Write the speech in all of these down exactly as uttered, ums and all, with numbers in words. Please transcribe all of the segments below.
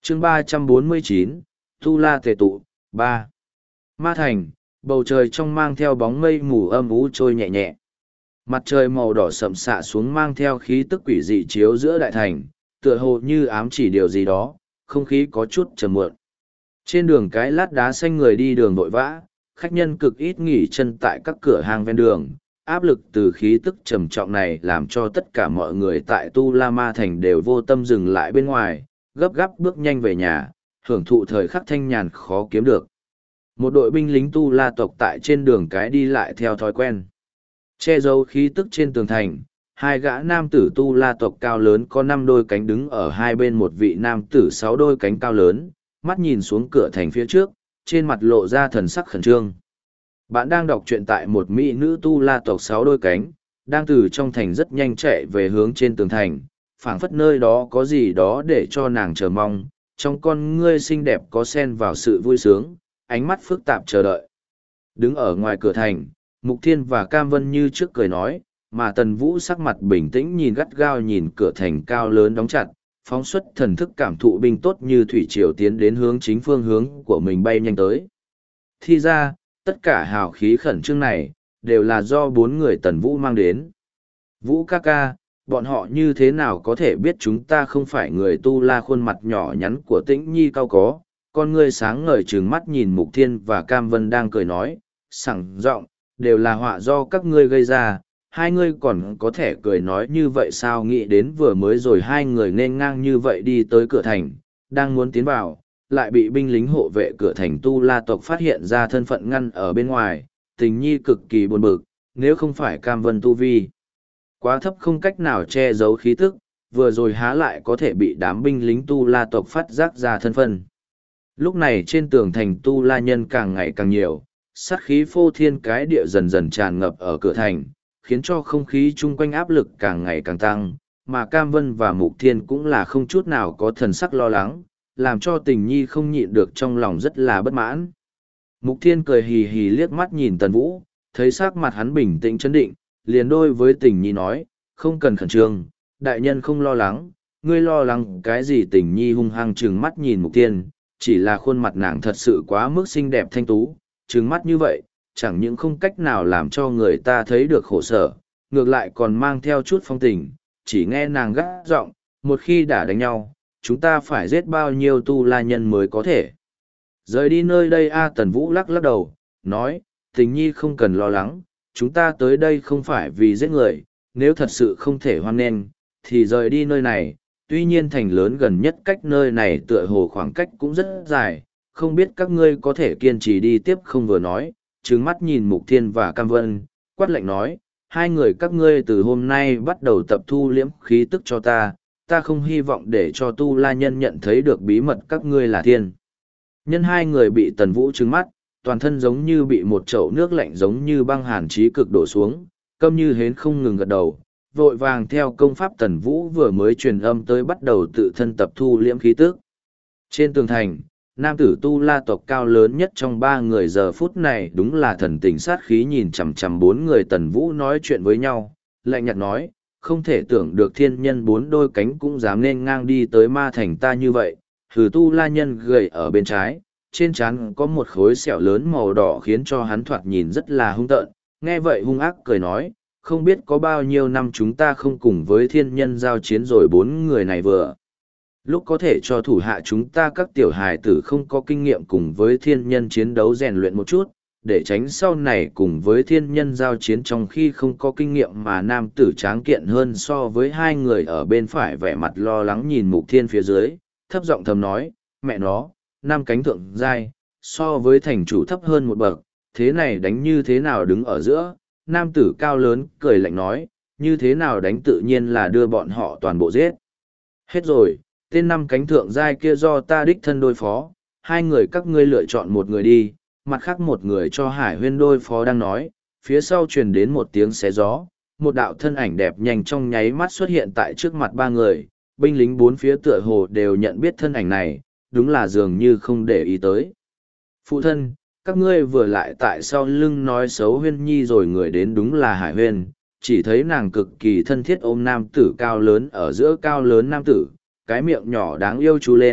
chương ba trăm bốn mươi chín, Tu La Tề Tụ, ba. Ma Thành, bầu trời trong mang theo bóng mây mù âm u trôi nhẹ nhẹ. Mặt trời màu đỏ sậm xạ xuống mang theo khí tức quỷ dị chiếu giữa đại thành, tựa hồ như ám chỉ điều gì đó, không khí có chút trầm muộn. Trên đường cái lát đá xanh người đi đường vội vã, khách nhân cực ít nghỉ chân tại các cửa hàng ven đường. Áp lực từ khí tức trầm trọng này làm cho tất cả mọi người tại Tu La Ma Thành đều vô tâm dừng lại bên ngoài, gấp gáp bước nhanh về nhà, hưởng thụ thời khắc thanh nhàn khó kiếm được. Một đội binh lính Tu La tộc tại trên đường cái đi lại theo thói quen. Che giấu khí tức trên tường thành, hai gã nam tử Tu La tộc cao lớn có năm đôi cánh đứng ở hai bên một vị nam tử sáu đôi cánh cao lớn, mắt nhìn xuống cửa thành phía trước, trên mặt lộ ra thần sắc khẩn trương. Bạn đang đọc truyện tại một mỹ nữ Tu La tộc sáu đôi cánh, đang từ trong thành rất nhanh chạy về hướng trên tường thành, phảng phất nơi đó có gì đó để cho nàng chờ mong, trong con ngươi xinh đẹp có xen vào sự vui sướng, ánh mắt phức tạp chờ đợi. Đứng ở ngoài cửa thành, Mục Thiên và Cam Vân như trước cười nói, mà Tần Vũ sắc mặt bình tĩnh nhìn gắt gao nhìn cửa thành cao lớn đóng chặt, phóng xuất thần thức cảm thụ binh tốt như thủy triều tiến đến hướng chính phương hướng của mình bay nhanh tới. Thì ra, tất cả hào khí khẩn trương này, đều là do bốn người Tần Vũ mang đến. Vũ ca ca, bọn họ như thế nào có thể biết chúng ta không phải người Tu La? Khuôn mặt nhỏ nhắn của Tĩnh Nhi cao có, con ngươi sáng ngời trừng mắt nhìn Mục Thiên và Cam Vân đang cười nói, sảng giọng, đều là họa do các ngươi gây ra, hai ngươi còn có thể cười nói như vậy sao? Nghĩ đến vừa mới rồi hai người nên ngang như vậy đi tới cửa thành, đang muốn tiến vào, lại bị binh lính hộ vệ cửa thành Tu La tộc phát hiện ra thân phận ngăn ở bên ngoài, Tình Nhi cực kỳ buồn bực, nếu không phải Cam Vân tu vi quá thấp không cách nào che giấu khí tức, vừa rồi há lại có thể bị đám binh lính Tu La tộc phát giác ra thân phận. Lúc này trên tường thành Tu La nhân càng ngày càng nhiều, sát khí phô thiên cái địa dần dần tràn ngập ở cửa thành, khiến cho không khí chung quanh áp lực càng ngày càng tăng, mà Cam Vân và Mục Thiên cũng là không chút nào có thần sắc lo lắng, làm cho Tình Nhi không nhịn được trong lòng rất là bất mãn. Mục Thiên cười hì hì liếc mắt nhìn Tần Vũ, thấy sắc mặt hắn bình tĩnh chấn định, liền đôi với Tình Nhi nói, không cần khẩn trương, đại nhân không lo lắng, ngươi lo lắng cái gì? Tình Nhi hung hăng trừng mắt nhìn Mục Thiên, chỉ là khuôn mặt nàng thật sự quá mức xinh đẹp thanh tú, trừng mắt như vậy, chẳng những không cách nào làm cho người ta thấy được khổ sở, ngược lại còn mang theo chút phong tình, chỉ nghe nàng gắt giọng, một khi đã đánh nhau, chúng ta phải giết bao nhiêu Tu La nhân mới có thể rời đi nơi đây? A Tần Vũ lắc lắc đầu, nói, Tình Nhi không cần lo lắng, chúng ta tới đây không phải vì giết người, nếu thật sự không thể hoan nghênh, thì rời đi nơi này. Tuy nhiên thành lớn gần nhất cách nơi này tựa hồ khoảng cách cũng rất dài, không biết các ngươi có thể kiên trì đi tiếp không? Vừa nói, trừng mắt nhìn Mục Thiên và Cam Vân, quát lạnh nói, hai người các ngươi từ hôm nay bắt đầu tập thu liễm khí tức cho ta, ta không hy vọng để cho Tu La nhân nhận thấy được bí mật các ngươi là thiên nhân. Hai người bị Tần Vũ trừng mắt, toàn thân giống như bị một chậu nước lạnh giống như băng hàn chí cực đổ xuống, câm như hến không ngừng gật đầu, vội vàng theo công pháp Tần Vũ vừa mới truyền âm tới bắt đầu tự thân tập thu liễm khí tức. Trên tường thành, nam tử Tu La tộc cao lớn nhất trong ba người giờ phút này đúng là thần tình sát khí nhìn chằm chằm bốn người Tần Vũ nói chuyện với nhau, lạnh nhạt nói, không thể tưởng được thiên nhân bốn đôi cánh cũng dám nên ngang đi tới Ma Thành ta như vậy. Thử Tu La nhân gầy ở bên trái, trên trán có một khối sẹo lớn màu đỏ khiến cho hắn thoạt nhìn rất là hung tợn, nghe vậy hung ác cười nói, không biết có bao nhiêu năm chúng ta không cùng với thiên nhân giao chiến rồi, bốn người này vừa lúc có thể cho thủ hạ chúng ta các tiểu hài tử không có kinh nghiệm cùng với thiên nhân chiến đấu rèn luyện một chút, để tránh sau này cùng với thiên nhân giao chiến trong khi không có kinh nghiệm. Mà nam tử tráng kiện hơn so với hai người ở bên phải vẻ mặt lo lắng nhìn Mục Thiên phía dưới, thấp giọng thầm nói, mẹ nó, năm cánh thượng giai, so với thành chủ thấp hơn một bậc, thế này đánh như thế nào? Đứng ở giữa, nam tử cao lớn cười lạnh nói, như thế nào đánh? Tự nhiên là đưa bọn họ toàn bộ giết hết rồi, tên năm cánh thượng giai kia do ta đích thân đối phó, hai người các ngươi lựa chọn một người đi, mặt khác một người cho Hải Huyên đối phó. Đang nói, phía sau truyền đến một tiếng xé gió, một đạo thân ảnh đẹp nhanh trong nháy mắt xuất hiện tại trước mặt ba người, binh lính bốn phía tựa hồ đều nhận biết thân ảnh này, đúng là dường như không để ý tới. Phụ thân, các ngươi vừa lại tại sau lưng nói xấu Huyên Nhi rồi? Người đến đúng là Hải Huyên, chỉ thấy nàng cực kỳ thân thiết ôm nam tử cao lớn ở giữa cao lớn nam tử, cái miệng nhỏ đáng yêu chú lên,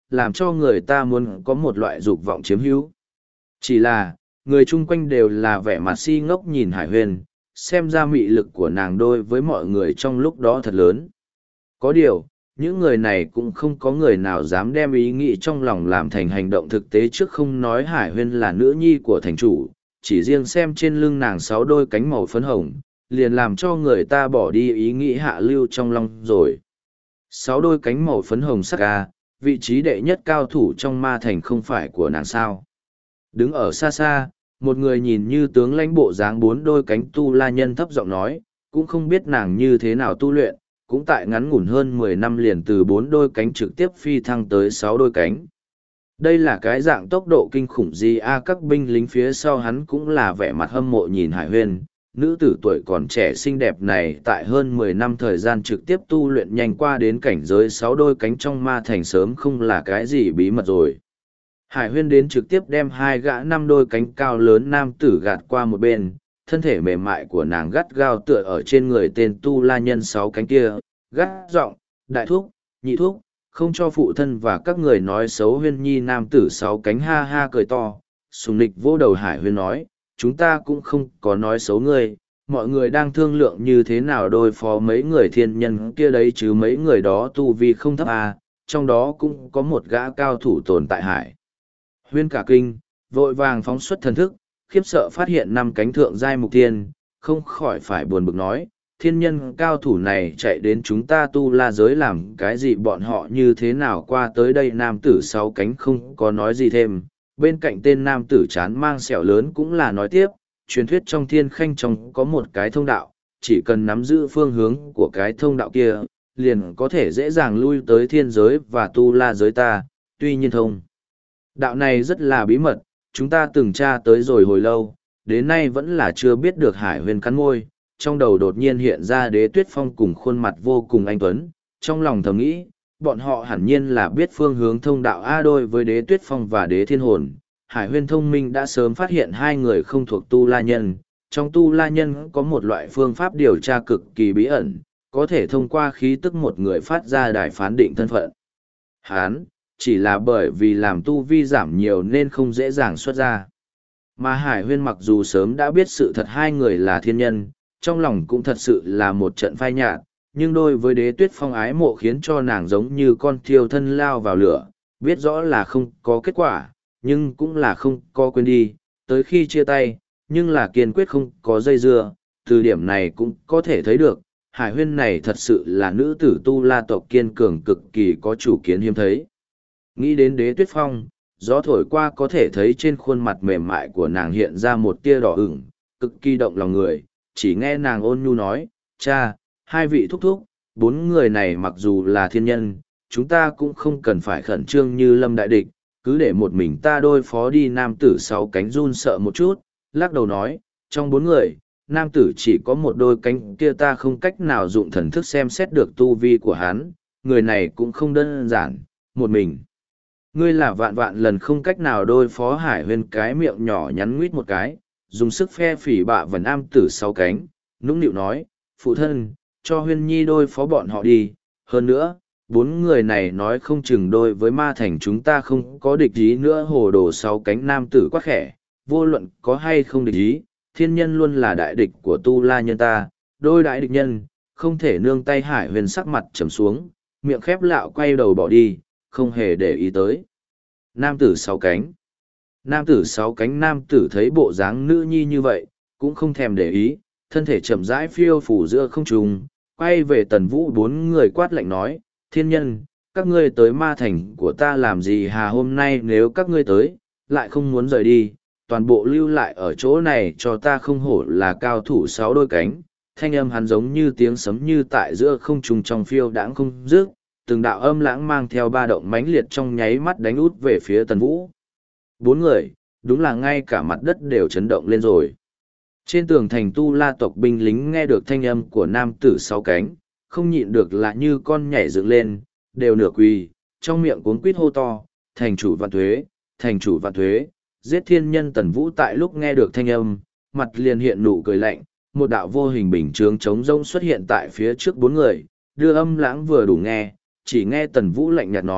làm cho người ta muốn có một loại dục vọng chiếm hữu. Chỉ là, người chung quanh đều là vẻ mặt si ngốc nhìn Hải Huyền, xem ra mị lực của nàng đối với mọi người trong lúc đó thật lớn. Có điều, những người này cũng không có người nào dám đem ý nghĩ trong lòng làm thành hành động thực tế trước không nói Hải Huyên là nữ nhi của thành chủ, chỉ riêng xem trên lưng nàng sáu đôi cánh màu phấn hồng, liền làm cho người ta bỏ đi ý nghĩ hạ lưu trong lòng rồi. Sáu đôi cánh màu phấn hồng sắc ca, vị trí đệ nhất cao thủ trong ma thành không phải của nàng sao. Đứng ở xa xa, một người nhìn như tướng lãnh bộ dáng bốn đôi cánh tu la nhân thấp giọng nói, cũng không biết nàng như thế nào tu luyện, cũng tại ngắn ngủn hơn mười năm liền từ bốn đôi cánh trực tiếp phi thăng tới sáu đôi cánh. Đây là cái dạng tốc độ kinh khủng gì a, các binh lính phía sau hắn cũng là vẻ mặt hâm mộ nhìn Hải Huyên, nữ tử tuổi còn trẻ xinh đẹp này tại hơn mười năm thời gian trực tiếp tu luyện nhanh qua đến cảnh giới sáu đôi cánh trong ma thành sớm không là cái gì bí mật rồi. Hải Huyên đến trực tiếp đem hai gã năm đôi cánh cao lớn nam tử gạt qua một bên, thân thể mềm mại của nàng gắt gao tựa ở trên người tên tu la nhân sáu cánh kia, gắt giọng, đại thúc, nhị thúc, không cho phụ thân và các người nói xấu Huyên nhi. Nam tử sáu cánh ha ha cười to, sùng nịch vô đầu Hải Huyên nói, chúng ta cũng không có nói xấu ngươi, mọi người đang thương lượng như thế nào đối phó mấy người thiên nhân kia đấy chứ mấy người đó tu vi không thấp à, trong đó cũng có một gã cao thủ tồn tại Hải Huyên cả kinh, vội vàng phóng xuất thần thức, khiếp sợ phát hiện năm cánh thượng giai mục tiên, không khỏi phải buồn bực nói, thiên nhân cao thủ này chạy đến chúng ta tu la giới làm cái gì, bọn họ như thế nào qua tới đây. Nam tử sáu cánh không có nói gì thêm, bên cạnh tên nam tử chán mang sẹo lớn cũng là nói tiếp, truyền thuyết trong thiên khanh trong có một cái thông đạo, chỉ cần nắm giữ phương hướng của cái thông đạo kia, liền có thể dễ dàng lui tới thiên giới và tu la giới ta, tuy nhiên thông đạo này rất là bí mật, chúng ta từng tra tới rồi hồi lâu, đến nay vẫn là chưa biết được. Hải Huyên cắn môi, trong đầu đột nhiên hiện ra Đế Tuyết Phong cùng khuôn mặt vô cùng anh tuấn, trong lòng thầm nghĩ, bọn họ hẳn nhiên là biết phương hướng thông đạo A. Đôi với Đế Tuyết Phong và Đế Thiên Hồn, Hải Huyên thông minh đã sớm phát hiện hai người không thuộc tu la nhân, trong tu la nhân có một loại phương pháp điều tra cực kỳ bí ẩn, có thể thông qua khí tức một người phát ra đài phán định thân phận. Hán, chỉ là bởi vì làm tu vi giảm nhiều nên không dễ dàng xuất ra. Mà Hải Huyên mặc dù sớm đã biết sự thật hai người là thiên nhân, trong lòng cũng thật sự là một trận phai nhạt, nhưng đôi với Đế Tuyết Phong ái mộ khiến cho nàng giống như con thiêu thân lao vào lửa, biết rõ là không có kết quả, nhưng cũng là không có quên đi, tới khi chia tay, nhưng là kiên quyết không có dây dưa, từ điểm này cũng có thể thấy được, Hải Huyên này thật sự là nữ tử tu la tộc kiên cường cực kỳ có chủ kiến hiếm thấy. Nghĩ đến Đế Tuyết Phong, gió thổi qua có thể thấy trên khuôn mặt mềm mại của nàng hiện ra một tia đỏ ửng, cực kỳ động lòng người, chỉ nghe nàng ôn nhu nói, cha, hai vị thúc thúc, bốn người này mặc dù là thiên nhân, chúng ta cũng không cần phải khẩn trương như lâm đại địch, cứ để một mình ta đối phó đi. Nam tử sáu cánh run sợ một chút, lắc đầu nói, trong bốn người, nam tử chỉ có một đôi cánh kia ta không cách nào dụng thần thức xem xét được tu vi của hắn, người này cũng không đơn giản, một mình. Ngươi là vạn vạn lần không cách nào đối phó. Hải Huyên cái miệng nhỏ nhắn nguyết một cái, dùng sức phe phỉ bạ vần nam tử sáu cánh, nũng nịu nói, phụ thân, cho Huyên nhi đối phó bọn họ đi, hơn nữa, bốn người này nói không chừng đôi với ma thành chúng ta không có địch ý nữa. Hồ đồ sáu cánh nam tử quát khẽ, vô luận có hay không địch ý, thiên nhân luôn là đại địch của tu la nhân ta, đôi đại địch nhân, không thể nương tay. Hải Huyền sắc mặt trầm xuống, miệng khép lạo quay đầu bỏ đi, không hề để ý tới. Nam tử sáu cánh. Nam tử sáu cánh nam tử thấy bộ dáng nữ nhi như vậy, cũng không thèm để ý, thân thể chậm rãi phiêu phủ giữa không trung, quay về Tần Vũ bốn người quát lạnh nói, thiên nhân, các ngươi tới ma thành của ta làm gì hà, hôm nay nếu các ngươi tới, lại không muốn rời đi, toàn bộ lưu lại ở chỗ này cho ta, không hổ là cao thủ sáu đôi cánh. Thanh âm hắn giống như tiếng sấm như tại giữa không trung trong phiêu đãng không dứt, từng đạo âm lãng mang theo ba động mãnh liệt trong nháy mắt đánh út về phía Tần Vũ. Bốn người, đúng là ngay cả mặt đất đều chấn động lên rồi. Trên tường thành tu la tộc binh lính nghe được thanh âm của nam tử sáu cánh, không nhịn được là như con nhảy dựng lên, đều nửa quỳ, trong miệng cuống quýt hô to, thành chủ vạn thuế, thành chủ vạn thuế, giết thiên nhân. Tần Vũ tại lúc nghe được thanh âm, mặt liền hiện nụ cười lạnh, một đạo vô hình bình chướng trống rỗng xuất hiện tại phía trước bốn người, đưa âm lãng vừa đủ nghe, chỉ nghe Tần Vũ lạnh nhạt nói,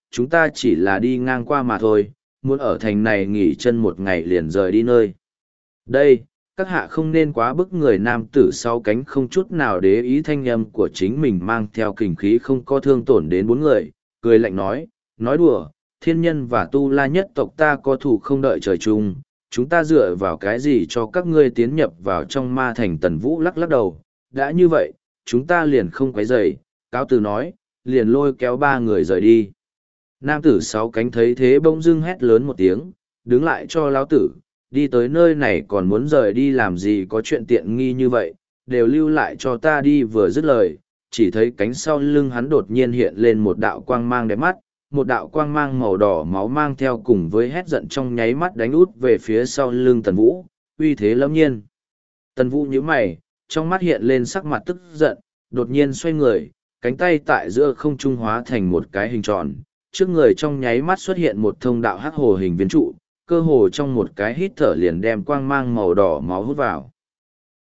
chúng ta chỉ là đi ngang qua mà thôi, muốn ở thành này nghỉ chân một ngày liền rời đi nơi. Đây, các hạ không nên quá bức người nam tử sau cánh không chút nào để ý thanh âm của chính mình mang theo kình khí không có thương tổn đến bốn người, cười lạnh nói, nói đùa, thiên nhân và tu la nhất tộc ta có thù không đợi trời chung, chúng ta dựa vào cái gì cho các ngươi tiến nhập vào trong ma thành. Tần Vũ lắc lắc đầu, đã như vậy, chúng ta liền không quấy rầy, cáo từ nói, liền lôi kéo ba người rời đi. Nam tử sáu cánh thấy thế bỗng dưng hét lớn một tiếng, đứng lại cho lão tử, đi tới nơi này còn muốn rời đi làm gì, có chuyện tiện nghi như vậy, đều lưu lại cho ta đi. Vừa dứt lời, chỉ thấy cánh sau lưng hắn đột nhiên hiện lên một đạo quang mang đẹp mắt, một đạo quang mang màu đỏ máu mang theo cùng với hét giận trong nháy mắt đánh út về phía sau lưng Tần Vũ, uy thế lâm nhiên. Tần Vũ nhíu mày, trong mắt hiện lên sắc mặt tức giận, đột nhiên xoay người, cánh tay tại giữa không trung hóa thành một cái hình tròn, trước người trong nháy mắt xuất hiện một thông đạo hắc hồ hình viên trụ, cơ hồ trong một cái hít thở liền đem quang mang màu đỏ máu hút vào.